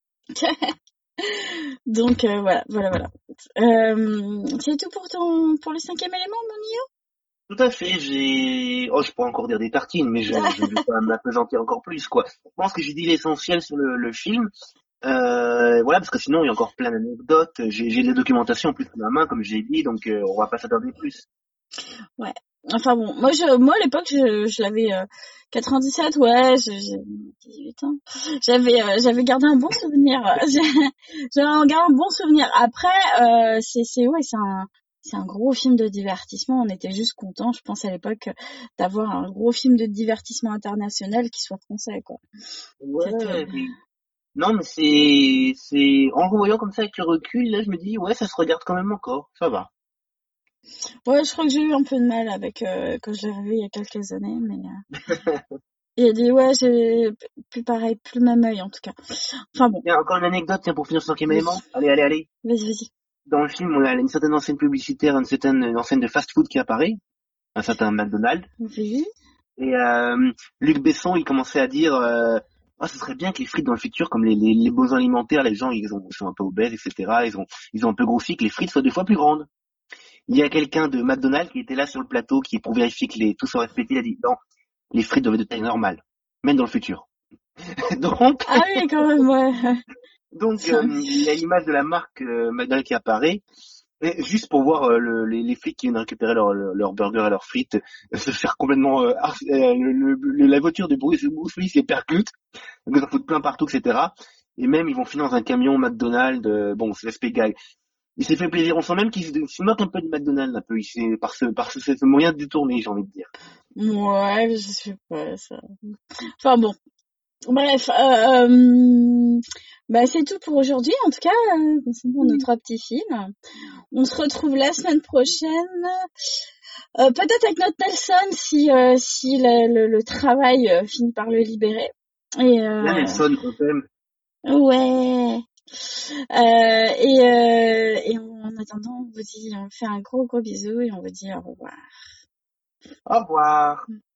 Donc voilà. C'est tout pour le cinquième élément, mon Tout à fait, je pourrais encore dire des tartines, mais je vais pas m'appesantir encore plus, quoi. Je pense que j'ai dit l'essentiel sur le film. Voilà, parce que sinon il y a encore plein d'anecdotes. J'ai des documentations en plus sous la main, comme j'ai dit, donc on va pas s'attarder plus. Ouais. Enfin bon, moi à l'époque je l'avais 97, ouais, j'ai 18 ans. J'avais gardé un bon souvenir. J'avais gardé un bon souvenir. Après c'est un gros film de divertissement, on était juste contents, je pense à l'époque d'avoir un gros film de divertissement international qui soit français, quoi. C'était Ouais, non, mais en le revoyant comme ça avec le recul, là je me dis, ouais, ça se regarde quand même encore, ça va. ouais, je crois que j'ai eu un peu de mal avec quand je l'ai revu il y a quelques années, mais il y a des ouais, j'ai plus pareil, plus le même œil en tout cas. Enfin bon. Tiens, encore une anecdote, tiens, pour finir ce cinquième Oui. élément. Allez. Vas-y. Dans le film, on a une certaine enseigne publicitaire, une certaine enseigne de fast-food qui apparaît, un certain McDonald's. Oui. Et Luc Besson, il commençait à dire, ce serait bien que les frites dans le futur, comme les besoins alimentaires, les gens ils sont un peu obèses, etc. Ils ont un peu grossi, que les frites soient 2 fois plus grandes. Il y a quelqu'un de McDonald's qui était là sur le plateau, pour vérifier que tout soit respecté, il a dit non, les frites doivent être de taille normale, même dans le futur. Donc, Ah oui, quand même, ouais. donc il y a l'image de la marque McDonald's qui apparaît. Et juste pour voir les flics qui viennent récupérer leur burger et leurs frites se faire complètement la voiture de Bruce Willis les percute, donc ils en foutent plein partout, etc. Et même ils vont finir dans un camion McDonald's. Bon, c'est l'aspect gag. Il s'est fait plaisir. On sent même qu'il se moque un peu du McDonald's un peu. Il s'est par ce moyen détourné, j'ai envie de dire. Ouais, je sais pas, ça. Enfin bon. Bref, bah c'est tout pour aujourd'hui, en tout cas, concernant nos 3 petits films. On se retrouve la semaine prochaine, peut-être avec notre Nelson si le travail finit par le libérer. Et Là, Nelson, on t'aime. ouais. Et en attendant, on vous dit, on fait un gros bisou et on vous dit au revoir. Au revoir.